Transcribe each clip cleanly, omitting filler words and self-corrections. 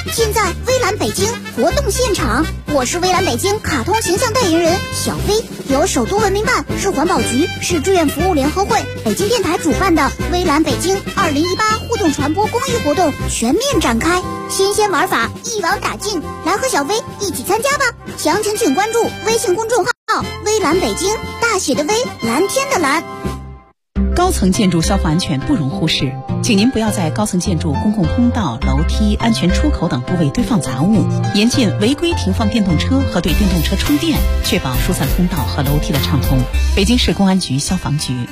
现在微蓝北京活动现场，我是微蓝北京卡通形象代言人小飞，由首都文明办、市环保局、市志愿服务联合会、北京电台主办的微蓝北京2018互动传播公益活动全面展开，新鲜玩法一网打尽，来和小飞一起参加吧！详情请关注微信公众号微蓝北京，大写的微，蓝天的蓝。 高层建筑消防安全不容忽视，请您不要在高层建筑公共通道、楼梯、安全出口等部位堆放杂物，严禁违规停放电动车和对电动车充电，确保疏散通道和楼梯的畅通。北京市公安局消防局。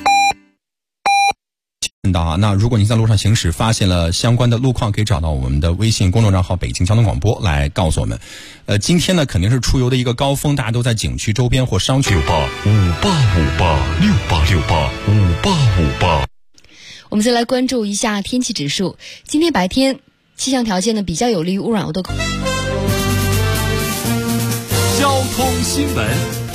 那如果您在路上行驶发现了相关的路况，可以找到我们的微信公众账号北京交通广播来告诉我们。今天呢肯定是出游的一个高峰，大家都在景区周边或商区。 685868685858。我们再来关注一下天气指数。今天白天气象条件呢比较有利于污染物的。 交通新闻。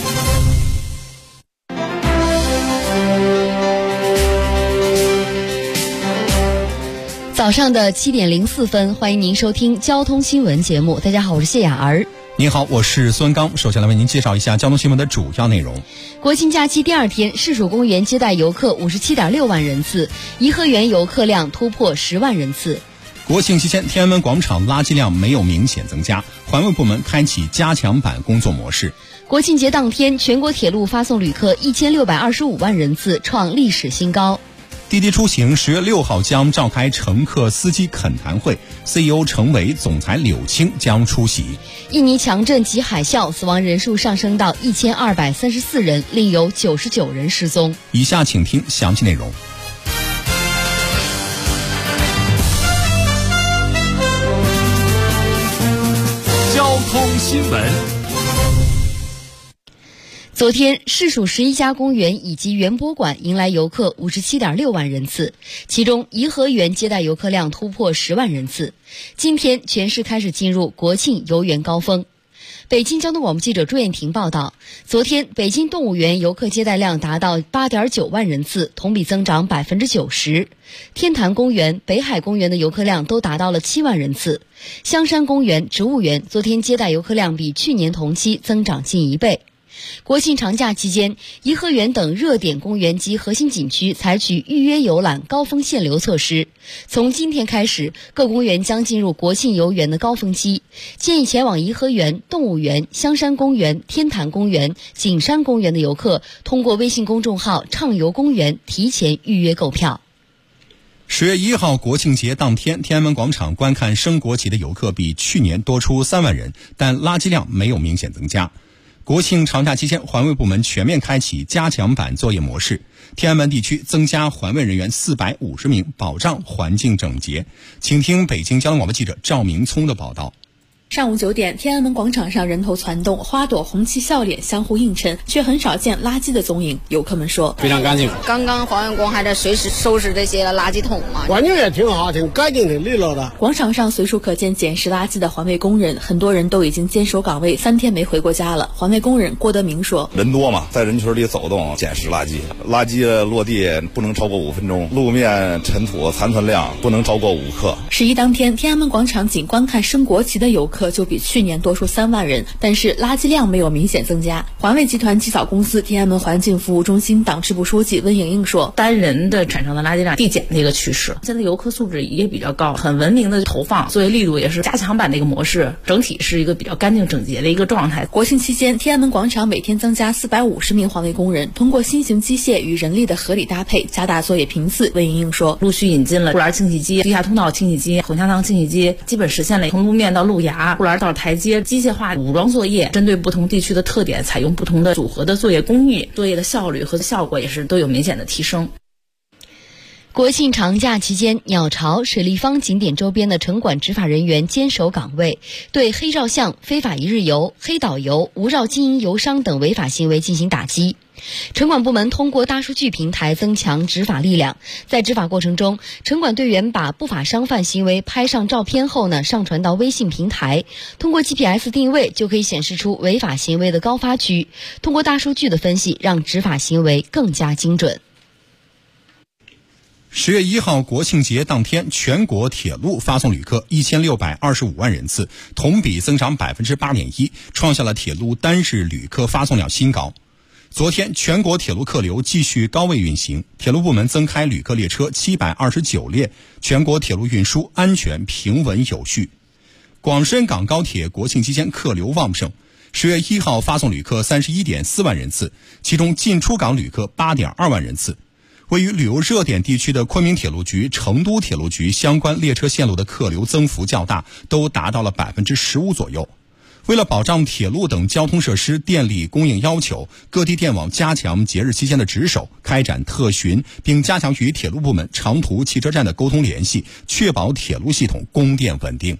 早上的7点04分，欢迎您收听交通新闻节目。大家好，我是谢雅儿。 您好，我是孙刚。首先来为您介绍一下交通新闻的主要内容。 国庆假期第二天，市属公园接待游客57.6万人次，颐和园游客量突破10万人次。 国庆期间，天安门广场垃圾量没有明显增加，环卫部门开启加强版工作模式。 国庆节当天，全国铁路发送旅客1625万人次，创历史新高。 滴滴出行10月6号将召开乘客司机恳谈会 ，CEO 程伟、总裁柳青将出席。 印尼强震及海啸，死亡人数上升到1234人，另有99人失踪。 以下请听详细内容。 交通新闻。 昨天，市属11家公园以及园博馆迎来游客57.6万人次，其中颐和园接待游客量突破10万人次。今天，全市开始进入国庆游园高峰。北京交通广播记者朱艳婷报道，昨天北京动物园游客接待量达到8.9万人次，同比增长90%。天坛公园、北海公园的游客量都达到了7万人次。香山公园、植物园昨天接待游客量比去年同期增长近1倍。国庆长假期间，颐和园等热点公园及核心景区采取预约游览高峰限流措施。从今天开始，各公园将进入国庆游园的高峰期，建议前往颐和园、动物园、香山公园、天坛公园、景山公园的游客，通过微信公众号畅游公园提前预约购票。 10月1号国庆节当天，天安门广场观看升国旗的游客比去年多出3万人，但垃圾量没有明显增加。国庆长假期间，环卫部门全面开启加强版作业模式，天安门地区增加环卫人员450名，保障环境整洁。请听北京交通广播记者赵明聪的报道。 上午9点，天安门广场上人头攒动，花朵、红旗、笑脸相互映衬，却很少见垃圾的踪影。游客们说， 非常干净。 刚刚环卫工还在随时收拾这些垃圾桶嘛， 环境也挺好，挺干净，挺利落的。 广场上随处可见捡拾垃圾的环卫工人，很多人都已经坚守岗位3天没回过家了。环卫工人郭德明说， 人多嘛，在人群里走动，捡拾垃圾，垃圾落地不能超过5分钟，路面尘土残存量不能超过5克。 11当天，天安门广场仅观看升国旗的游客就比去年多出3万人，但是垃圾量没有明显增加。环卫集团机扫公司天安门环境服务中心党支部书记温莹莹说， 单人的产生的垃圾量递减的一个趋势，现在游客素质也比较高，很文明的投放，作业力度也是加强版的一个模式，整体是一个比较干净整洁的一个状态。 国庆期间，天安门广场每天增加450名环卫工人，通过新型机械与人力的合理搭配，加大作业频次。温莹莹说， 陆续引进了护栏清洗机、地下通道清洗机、混香堂清洗机，基本实现了从路面到路牙、护栏到台阶机械化武装作业，针对不同地区的特点，采用不同的组合的作业工艺，作业的效率和效果也是都有明显的提升。 国庆长假期间，鸟巢、水立方景点周边的城管执法人员坚守岗位，对黑照相、非法一日游、黑导游、无照经营游商等违法行为进行打击。城管部门通过大数据平台增强执法力量，在执法过程中，城管队员把不法商贩行为拍上照片后上传到微信平台，通过 GPS 定位就可以显示出违法行为的高发区，通过大数据的分析，让执法行为更加精准。 10月1号国庆节当天，全国铁路发送旅客1625万人次，同比增长8.1%，创下了铁路单日旅客发送量新高。昨天，全国铁路客流继续高位运行，铁路部门增开旅客列车729列，全国铁路运输安全平稳有序。广深港高铁国庆期间客流旺盛，10月1号发送旅客31.4万人次，其中进出港旅客8.2万人次。位于旅游热点地区的昆明铁路局、成都铁路局相关列车线路的客流增幅较大，都达到了15%左右。为了保障铁路等交通设施电力供应要求，各地电网加强节日期间的值守，开展特巡，并加强与铁路部门、长途汽车站的沟通联系，确保铁路系统供电稳定。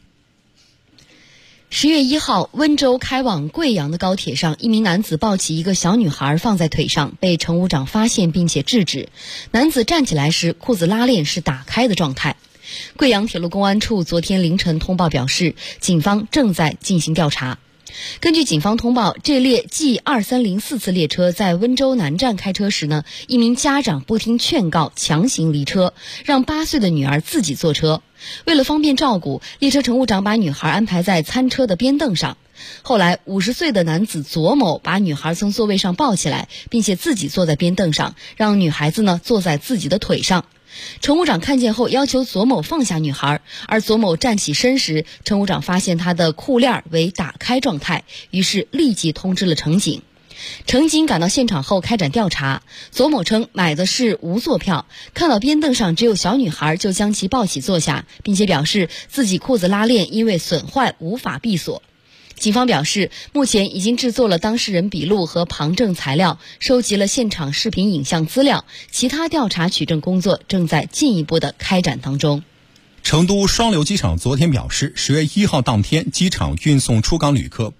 10月1号，温州开往贵阳的高铁上，一名男子抱起一个小女孩放在腿上，被乘务长发现并且制止。男子站起来时，裤子拉链是打开的状态。贵阳铁路公安处昨天凌晨通报表示，警方正在进行调查。根据警方通报，这列 G2304 次列车在温州南站开车时一名家长不听劝告，强行离车，让8岁的女儿自己坐车。为了方便照顾，列车乘务长把女孩安排在餐车的边凳上。后来50岁的男子左某把女孩从座位上抱起来，并且自己坐在边凳上，让女孩子坐在自己的腿上。乘务长看见后要求左某放下女孩，而左某站起身时，乘务长发现他的裤链为打开状态，于是立即通知了乘警。乘警赶到现场后开展调查，左某称买的是无座票，看到边凳上只有小女孩就将其抱起坐下，并且表示自己裤子拉链因为损坏无法闭锁。警方表示，目前已经制作了当事人笔录和旁证材料，收集了现场视频影像资料，其他调查取证工作正在进一步的开展当中。 成都双流机场昨天表示，10月1号当天，机场运送出港旅客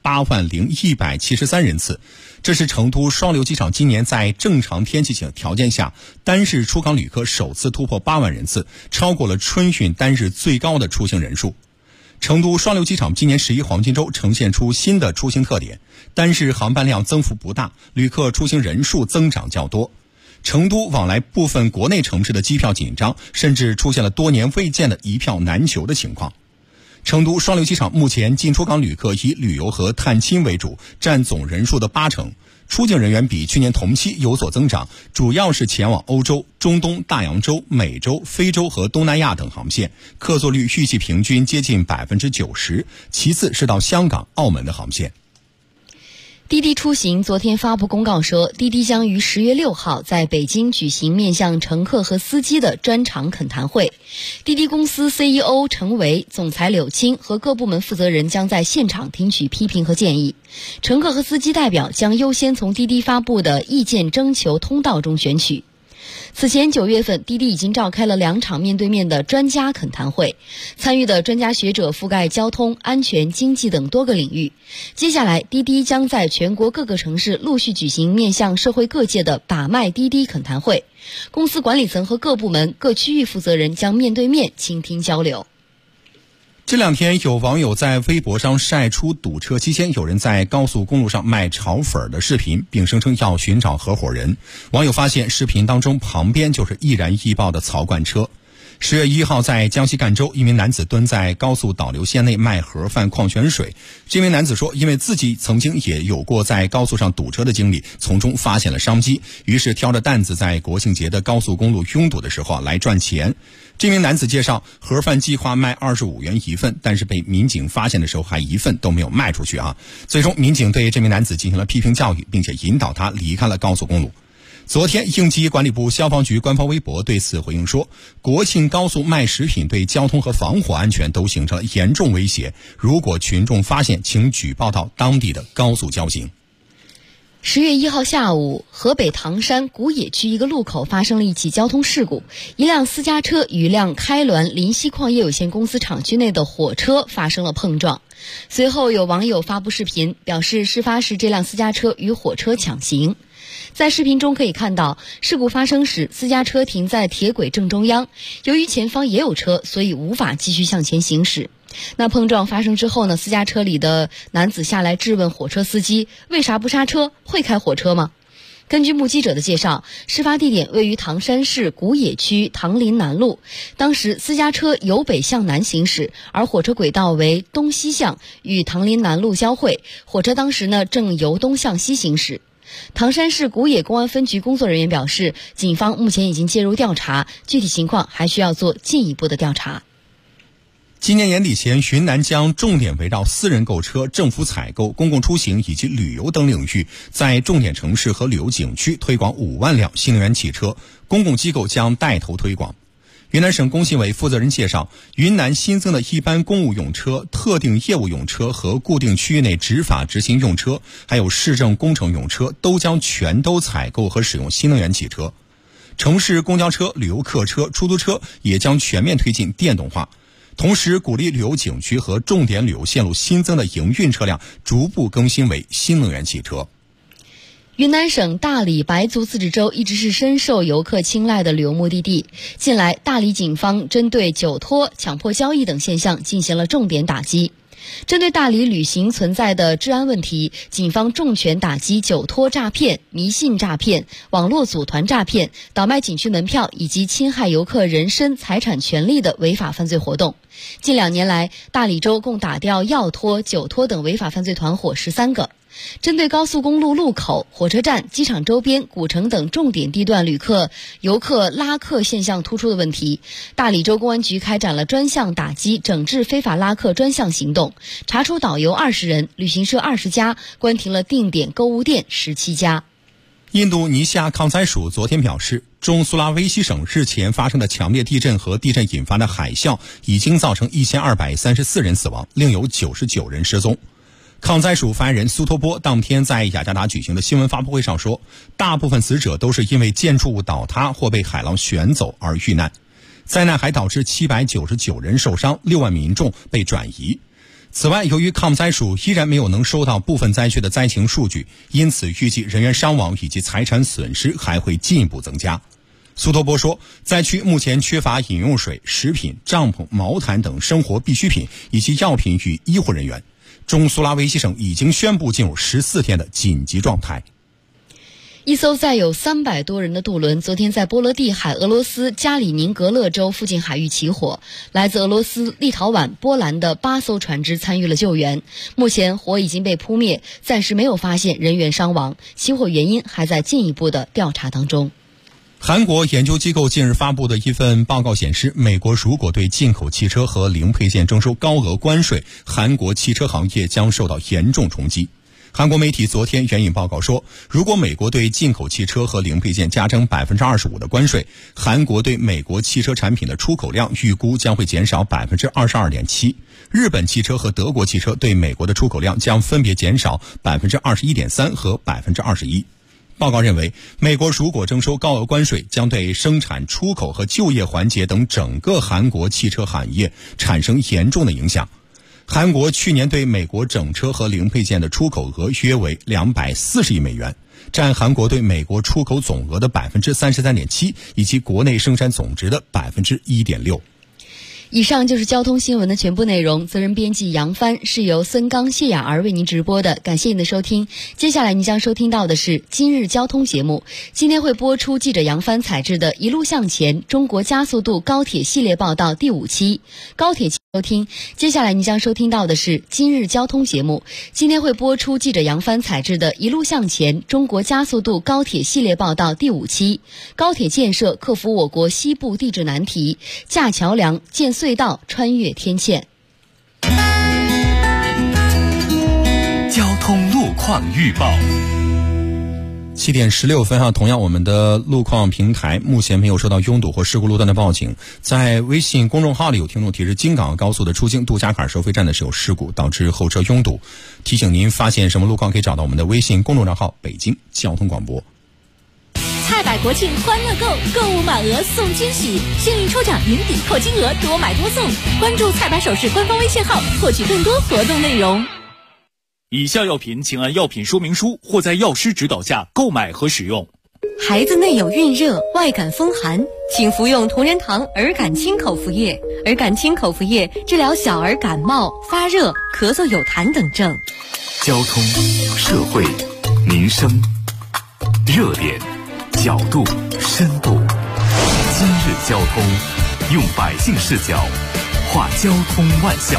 80173人次，这是成都双流机场今年在正常天气条件下单日出港旅客首次突破8万人次，超过了春运单日最高的出行人数。成都双流机场今年11黄金周呈现出新的出行特点，单日航班量增幅不大，旅客出行人数增长较多。成都往来部分国内城市的机票紧张，甚至出现了多年未见的一票难求的情况。成都双流机场目前进出港旅客以旅游和探亲为主，占总人数的80%。出境人员比去年同期有所增长，主要是前往欧洲、中东、大洋洲、美洲、非洲和东南亚等航线，客座率预计平均接近90%，其次是到香港、澳门的航线。 滴滴出行昨天发布公告说，滴滴将于10月6号在北京举行面向乘客和司机的专场恳谈会。滴滴公司 CEO 程维、总裁柳青和各部门负责人将在现场听取批评和建议。乘客和司机代表将优先从滴滴发布的意见征求通道中选取。此前9月份，滴滴已经召开了2场面对面的专家恳谈会，参与的专家学者覆盖交通、安全、经济等多个领域。接下来，滴滴将在全国各个城市陆续举行面向社会各界的把脉滴滴恳谈会，公司管理层和各部门、各区域负责人将面对面倾听交流。 这两天有网友在微博上晒出堵车期间有人在高速公路上卖炒粉的视频，并声称要寻找合伙人。网友发现视频当中旁边就是易燃易爆的槽罐车。10月1号，在江西赣州，一名男子蹲在高速导流线内卖盒饭、矿泉水。这名男子说，因为自己曾经也有过在高速上堵车的经历，从中发现了商机，于是挑着担子在国庆节的高速公路拥堵的时候来赚钱。这名男子介绍，盒饭计划卖25元一份，但是被民警发现的时候还一份都没有卖出去啊。最终民警对这名男子进行了批评教育，并且引导他离开了高速公路。昨天，应急管理部消防局官方微博对此回应说，国庆高速卖食品对交通和防火安全都形成了严重威胁，如果群众发现，请举报到当地的高速交警。 10月1号下午，河北唐山古冶区一个路口发生了一起交通事故，一辆私家车与一辆开滦临溪矿业有限公司厂区内的火车发生了碰撞。随后有网友发布视频，表示事发时这辆私家车与火车抢行。在视频中可以看到，事故发生时私家车停在铁轨正中央，由于前方也有车，所以无法继续向前行驶。那碰撞发生之后呢，私家车里的男子下来质问火车司机，为啥不刹车？会开火车吗？ 根据目击者的介绍，事发地点位于唐山市古冶区唐林南路。当时私家车由北向南行驶，而火车轨道为东西向，与唐林南路交汇。火车当时正由东向西行驶。唐山市古冶公安分局工作人员表示，警方目前已经介入调查，具体情况还需要做进一步的调查。 今年年底前，云南将重点围绕私人购车、政府采购、公共出行以及旅游等领域，在重点城市和旅游景区推广5万辆新能源汽车，公共机构将带头推广。云南省工信委负责人介绍，云南新增的一般公务用车、特定业务用车和固定区域内执法执行用车，还有市政工程用车，都将全都采购和使用新能源汽车。城市公交车、旅游客车、出租车也将全面推进电动化。同时，鼓励旅游景区和重点旅游线路新增的营运车辆逐步更新为新能源汽车。 云南省大理白族自治州一直是深受游客青睐的旅游目的地。近来，大理警方针对酒托、强迫交易等现象进行了重点打击。针对大理旅行存在的治安问题，警方重拳打击酒托诈骗、迷信诈骗、网络组团诈骗、倒卖景区门票以及侵害游客人身财产权利的违法犯罪活动。近2年来，大理州共打掉药托、酒托等违法犯罪团伙13个。针对高速公路路口、火车站、机场周边、古城等重点地段游客拉客现象突出的问题，大理州公安局开展了专项打击整治非法拉客专项行动，查出导游20人、旅行社20家，关停了定点购物店17家。 印度尼西亚抗灾署昨天表示，中苏拉威西省日前发生的强烈地震和地震引发的海啸已经造成1234人死亡，另有99人失踪。抗灾署发言人苏托波当天在雅加达举行的新闻发布会上说，大部分死者都是因为建筑物倒塌或被海浪卷走而遇难。灾难还导致799人受伤，6万民众被转移。此外，由于抗灾署依然没有能收到部分灾区的灾情数据，因此预计人员伤亡以及财产损失还会进一步增加。苏托波说，灾区目前缺乏饮用水、食品、帐篷、毛毯等生活必需品以及药品与医护人员。中苏拉威西省已经宣布进入14天的紧急状态。 一艘载有300多人的渡轮昨天在波罗的海俄罗斯加里宁格勒州附近海域起火，来自俄罗斯、立陶宛、波兰的8艘船只参与了救援。目前火已经被扑灭，暂时没有发现人员伤亡，起火原因还在进一步的调查当中。 韩国研究机构近日发布的一份报告显示，美国如果对进口汽车和零配件征收高额关税，韩国汽车行业将受到严重冲击。韩国媒体昨天援引报告说，如果美国对进口汽车和零配件加征 25% 的关税，韩国对美国汽车产品的出口量预估将会减少 22.7%， 日本汽车和德国汽车对美国的出口量将分别减少 21.3% 和 21%。报告认为，美国如果征收高额关税，将对生产、出口和就业环节等整个韩国汽车产业产生严重的影响。韩国去年对美国整车和零配件的出口额约为240亿美元，占韩国对美国出口总额的 33.7%， 以及国内生产总值的 1.6%。 以上就是交通新闻的全部内容，责任编辑杨帆，是由孙刚、谢雅儿为您直播的，感谢您的收听。接下来您将收听到的是今日交通节目，今天会播出记者杨帆采制的一路向前中国加速度高铁系列报道第5期高铁收听。接下来您将收听到的是今日交通节目，今天会播出记者杨帆采制的一路向前中国加速度高铁系列报道第5期高铁建设克服我国西部地质难题，架桥梁、建隧道、穿越天堑。 交通路况预报。 7点16分同样我们的路况平台目前没有收到拥堵或事故路段的报警。在微信公众号里有听众提示，京港高速的出京杜家坎收费站的是有事故，导致后车拥堵。提醒您发现什么路况可以找到我们的微信公众账号北京交通广播。 菜百国庆欢乐购，购物满额送惊喜，幸运抽奖云抵扣金额，多买多送。关注菜百首饰官方微信号，获取更多活动内容。 以下药品请按药品说明书或在药师指导下购买和使用。 孩子内有孕热、外感风寒，请服用同仁堂儿感清口服液。儿感清口服液治疗小儿感冒、发热、咳嗽有痰等症。 交通、社会、民生。 热点、角度、深度。今日交通，用百姓视角话交通万象。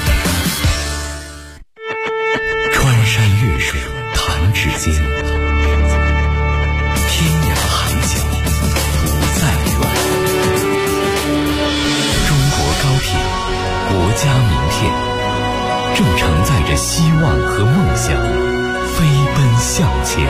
穿山越水弹指间，天涯海角不再远。中国高铁，国家名片，正承载着希望和梦想，飞奔向前。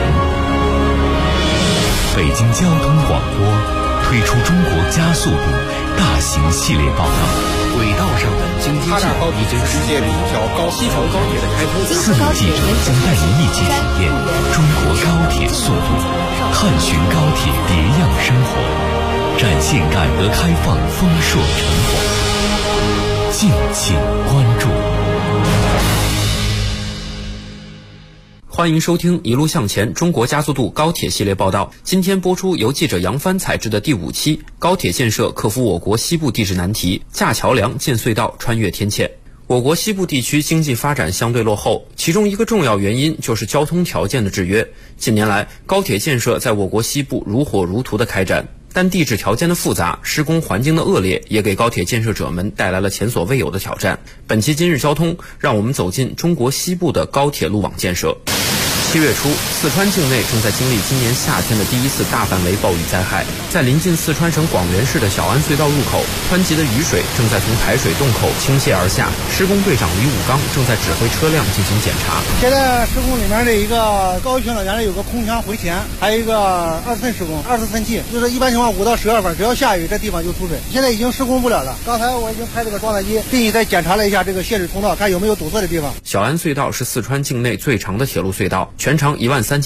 北京交通广播推出中国加速度大型系列报道，轨道上的京津冀已经世界第一条西城高铁的开通。4名记者将带您一起体验中国高铁速度，探寻高铁别样生活，展现改革开放丰硕成果。敬请关注。 欢迎收听《一路向前》中国加速度高铁系列报道。今天播出由记者杨帆采制的第5期，高铁建设克服我国西部地质难题，架桥梁、建隧道、穿越天堑。我国西部地区经济发展相对落后，其中一个重要原因就是交通条件的制约。近年来，高铁建设在我国西部如火如荼的开展，但地质条件的复杂、施工环境的恶劣，也给高铁建设者们带来了前所未有的挑战。本期今日交通，让我们走进中国西部的高铁路网建设。7月初，四川境内正在经历今年夏天的第一次大范围暴雨灾害。在临近四川省广元市的小安隧道入口，湍急的雨水正在从排水洞口倾泻而下。施工队长李武刚正在指挥车辆进行检查。 现在施工里面的一个高悬的，原来有个空腔回填，还有一个2次施工，2次喷气，就是一般情况5到12月份，只要下雨，这地方就出水。现在已经施工不了了。刚才我已经派这个装载机进去再检查了一下这个泄水通道，看有没有堵塞的地方。 小安隧道是四川境内最长的铁路隧道，全长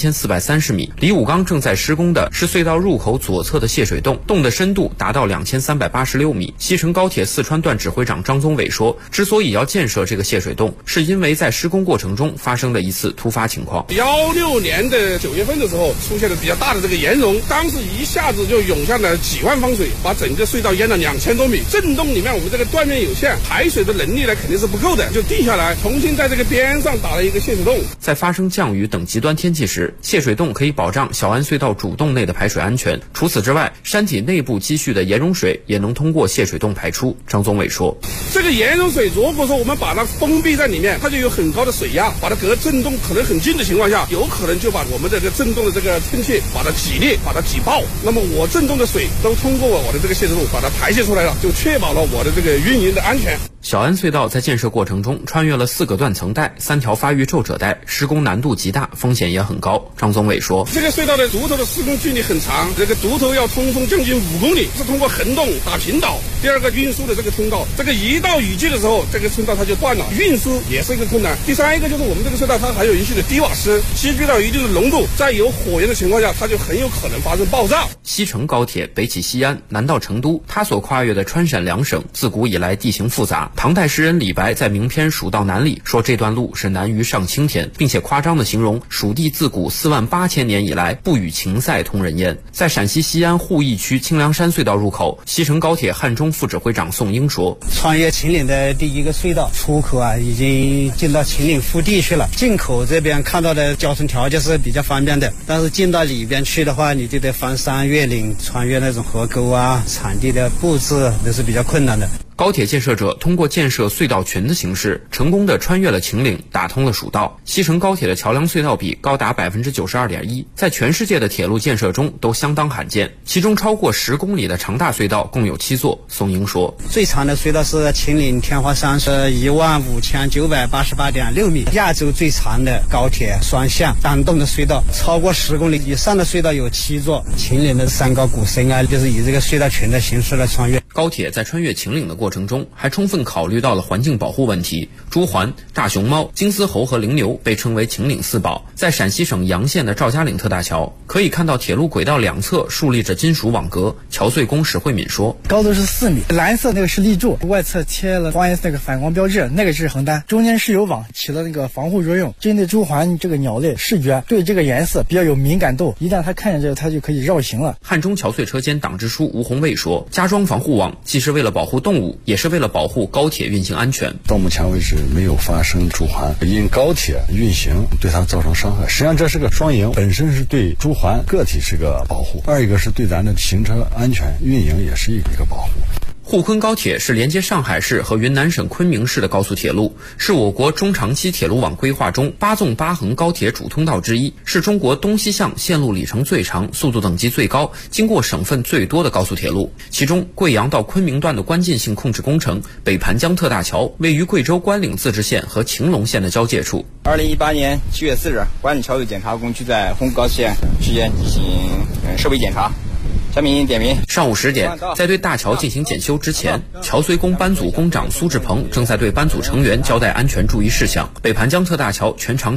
13430米。李武刚正在施工的是隧道入口左侧的泄水洞，洞的深度达到2386米。西成高铁四川段指挥长张宗伟说，之所以要建设这个泄水洞，是因为在施工过程中发生了一次突发情况。 16年的9月份的时候，出现了比较大的这个岩溶，当时一下子就涌向了几万方水，把整个隧道淹了2000多米。震动里面我们这个断面有限，排水的能力呢肯定是不够的，就地下来，重新在这个边上打了一个泄水洞。 在发生降雨等极端天气时，泄水洞可以保障小安隧道主洞内的排水安全。除此之外，山体内部积蓄的岩溶水也能通过泄水洞排出。张宗伟说， 这个岩溶水如果说我们把它封闭在里面，它就有很高的水压，把它隔震动可能很近的情况下，有可能就把我们这个震动的这个喷气把它挤裂，把它挤爆。那么我震动的水都通过我的这个泄水洞把它排泄出来了，就确保了我的这个运营的安全。 小安隧道在建设过程中穿越了4个断层带、3条发育皱褶带，施工难度极大，风险也很高。张宗伟说， 这个隧道的独头的施工距离很长，这个独头要通风将近5公里，是通过横洞打平岛。第二个运输的这个通道，这个一到雨季的时候，这个通道它就断了，运输也是一个困难。第三一个就是我们这个隧道它还有一系列低瓦斯，积聚到一定的浓度，在有火源的情况下，它就很有可能发生爆炸。 西成高铁北起西安，南到成都，它所跨越的川陕两省自古以来地形复杂。唐代诗人李白在名篇《蜀道难》里说，这段路是难于上青天，并且夸张地形容蜀地自古48000年以来不与秦塞通人烟。在陕西西安鄠邑区清凉山隧道入口，西成高铁汉中副指挥长宋英说， 穿越秦岭的第一个隧道出口已经进到秦岭腹地去了。进口这边看到的交通条件是比较方便的，但是进到里边去的话，你就得翻山越岭，穿越那种河沟啊，场地的布置都是比较困难的。 高铁建设者通过建设隧道群的形式，成功地穿越了秦岭，打通了蜀道。西成高铁的桥梁隧道比高达 92.1%， 在全世界的铁路建设中都相当罕见。其中超过10公里的长大隧道共有7座。宋英说， 最长的隧道是秦岭天华山，是15988.6米，亚洲最长的高铁双向单洞的隧道，超过10公里以上的隧道有7座。秦岭的山高谷深啊，就是以这个隧道群的形式来穿越。 高铁在穿越秦岭的过程中，还充分考虑到了环境保护问题。朱鹮、大熊猫、金丝猴和羚牛被称为秦岭4宝。在陕西省洋县的赵家岭特大桥，可以看到铁路轨道两侧竖立着金属网格。桥隧工史慧敏说， 高度是4米，蓝色那个是立柱，外侧贴了光那个反光标志，那个是横单，中间是有网，起了那个防护作用。针对朱鹮这个鸟类视觉对这个颜色比较有敏感度，一旦它看见这个，它就可以绕行了。 汉中桥隧车间党支书吴宏卫说，加装防护网网，既是为了保护动物，也是为了保护高铁运行安全。 到目前为止没有发生朱鹮因高铁运行对它造成伤害，实际上这是个双赢，本身是对朱鹮个体是个保护，二一个是对咱的行车安全运营也是一个保护。 沪昆高铁是连接上海市和云南省昆明市的高速铁路，是我国中长期铁路网规划中8纵8横高铁主通道之一，是中国东西向线路里程最长、速度等级最高、经过省份最多的高速铁路。其中，贵阳到昆明段的关键性控制工程北盘江特大桥，位于贵州关岭自治县和晴隆县的交界处。 2018年7月4日，关岭桥的检查工区在沪高线之间进行设备检查。下面点名。 上午10点，在对大桥进行检修之前，桥绥工班组工长苏志鹏正在对班组成员交代安全注意事项。北盘江特大桥全长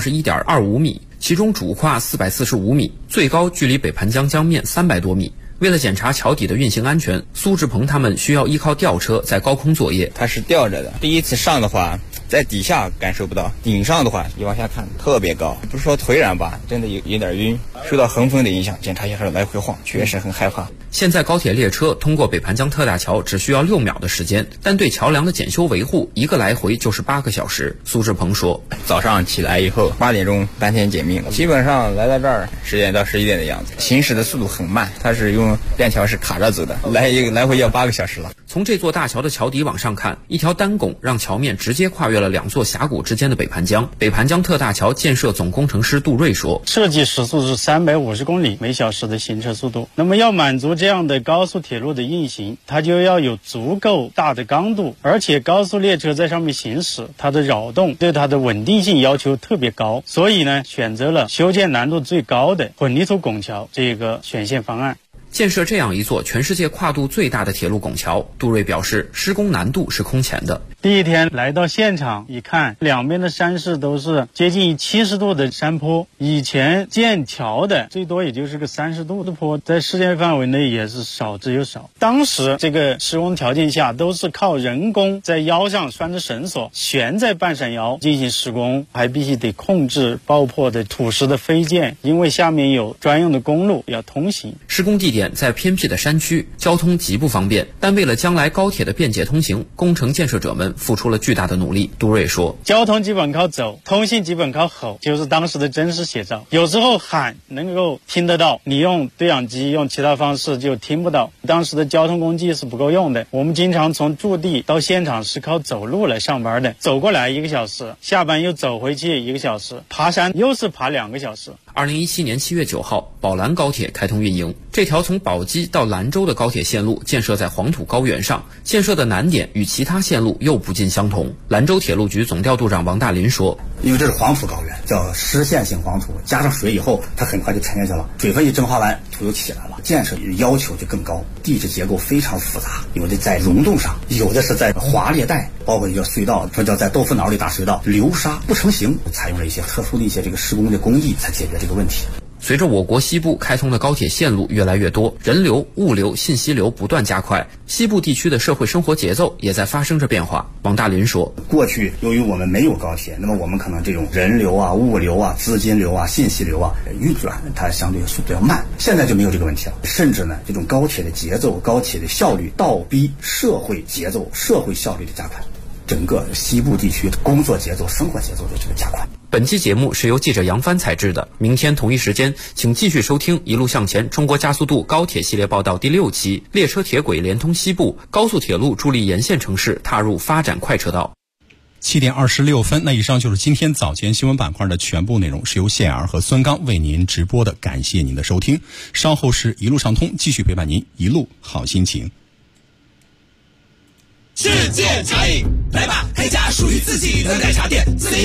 721.25米，其中主跨445米，最高距离北盘江江面300多米。为了检查桥底的运行安全，苏志鹏他们需要依靠吊车在高空作业。 它是吊着的，第一次上的话，在底下感受不到，顶上的话你往下看特别高，不是说腿软吧，真的有点晕，受到横风的影响，检查一下来回晃，确实很害怕。 现在高铁列车通过北盘江特大桥只需要6秒的时间，但对桥梁的检修维护，一个来回就是8个小时。苏志鹏说， 早上起来以后8点钟当天解命，基本上来到这儿10点到11点的样子，行驶的速度很慢，它是用链条是卡着走的，来回要8个小时了。 从这座大桥的桥底往上看，一条单拱让桥面直接跨越了2座峡谷之间的北盘江。北盘江特大桥建设总工程师杜瑞说， 设计时速是350公里每小时的行车速度，那么要满足这样的高速铁路的运行，它就要有足够大的刚度，而且高速列车在上面行驶，它的扰动对它的稳定性要求特别高，所以呢，选择了修建难度最高的混凝土拱桥这个选线方案。 建设这样一座全世界跨度最大的铁路拱桥，杜瑞表示施工难度是空前的。 第一天来到现场一看，两边的山势都是接近70度的山坡，以前建桥的最多也就是个30度的坡，在世界范围内也是少之又少。当时这个施工条件下都是靠人工在腰上拴着绳索悬在半山腰进行施工，还必须得控制爆破的土石的飞溅，因为下面有专用的公路要通行。 施工地点在偏僻的山区，交通极不方便，但为了将来高铁的便捷通行，工程建设者们付出了巨大的努力。杜瑞说， 交通基本靠走，通信基本靠吼，就是当时的真实写照。有时候喊能够听得到，你用对讲机用其他方式就听不到。当时的交通工具是不够用的，我们经常从驻地到现场是靠走路来上班的，走过来1个小时，下班又走回去1个小时，爬山又是爬2个小时。 2017年7月9号，宝兰高铁开通运营。这条从宝鸡到兰州的高铁线路建设在黄土高原上，建设的难点与其他线路又不尽相同。兰州铁路局总调度长王大林说， 因为这是黄土高原，叫湿陷性黄土，加上水以后它很快就沉下去了，水分一蒸发完土就起来了，建设要求就更高，地质结构非常复杂，有的在溶洞上，有的是在滑裂带，包括一个隧道，说叫在豆腐脑里打隧道，流沙不成形，采用了一些特殊的一些这个施工的工艺才解决这个问题。 随着我国西部开通的高铁线路越来越多，人流、物流、信息流不断加快，西部地区的社会生活节奏也在发生着变化。王大林说， 过去由于我们没有高铁，那么我们可能这种人流啊、物流啊、资金流啊、信息流啊运转它相对速度要慢，现在就没有这个问题了，甚至呢这种高铁的节奏、高铁的效率倒逼社会节奏、社会效率的加快，整个西部地区的工作节奏、生活节奏的这个加快。 本期节目是由记者杨帆采制的，明天同一时间请继续收听一路向前中国加速度高铁系列报道第6期，列车铁轨连通西部，高速铁路助力沿线城市踏入发展快车道。 7点26分，那以上就是今天早间新闻板块的全部内容，是由谢儿和孙刚为您直播的，感谢您的收听。稍后是一路上通，继续陪伴您，一路好心情。 世界茶饮，来吧，开家属于自己的奶茶店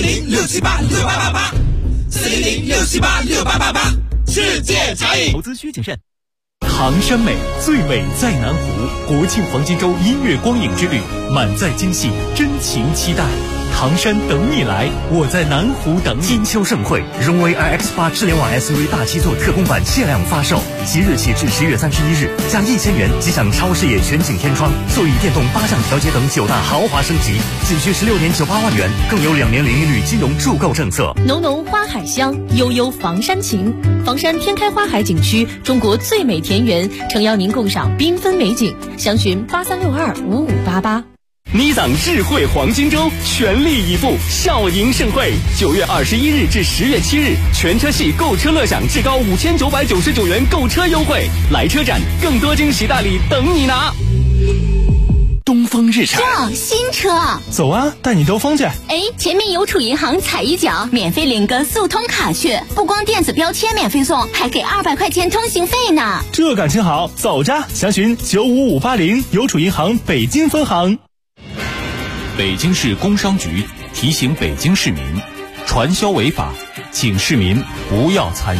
，410-678-6888，410-678-6888，世界茶饮。 投资需谨慎。唐山美，最美在南湖。国庆黄金周音乐光影之旅，满载惊喜，真情期待。 唐山等你来，我在南湖等你。金秋盛会，荣威 iX8 智联网 SUV 大7座特供版限量发售，即日起至10月31日，加1000元即享超视野全景天窗、座椅电动8项调节等9大豪华升级，仅需16年98万元，更有2年0利率金融助购政策。 浓浓花海香，悠悠房山情。房山天开花海景区，中国最美田园，诚邀您共赏缤纷美景。详询83625588。 尼桑智慧黄金周，全力以赴，笑迎盛会。9月21日至10月7日，全车系购车乐享至高5999元购车优惠。来车展，更多惊喜大礼等你拿。东风日产， 这新车， 走啊，带你兜风去。 前面邮储银行踩一脚，免费领个速通卡去，不光电子标签免费送，还给200块钱通行费呢。 这感情好，走着。详询95580，邮储银行北京分行。 北京市工商局提醒北京市民，传销违法，请市民不要参与。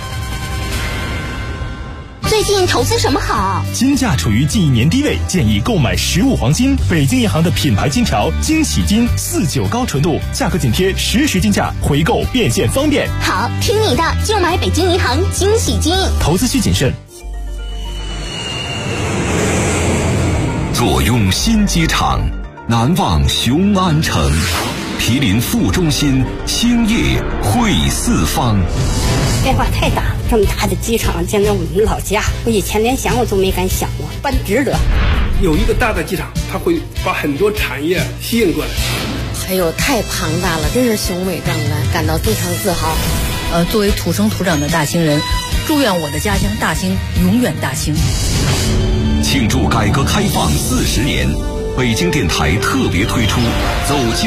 最近投资什么好？ 金价处于近1年低位，建议购买实物黄金。北京银行的品牌金条惊喜金49高纯度，价格紧贴实时金价，回购变现方便。 好，听你的，就买北京银行惊喜金。 投资需谨慎。 坐拥新机场，难忘雄安城。毗邻副中心，兴业汇四方。 变化太大，这么大的机场建在我们老家，我以前连想我都没敢想过，办值得。 有一个大的机场，它会把很多产业吸引过来。 哎呦，太庞大了，真是雄伟壮观，感到非常自豪。 作为土生土长的大兴人，祝愿我的家乡大兴永远大兴。 庆祝改革开放40年，北京电台特别推出走进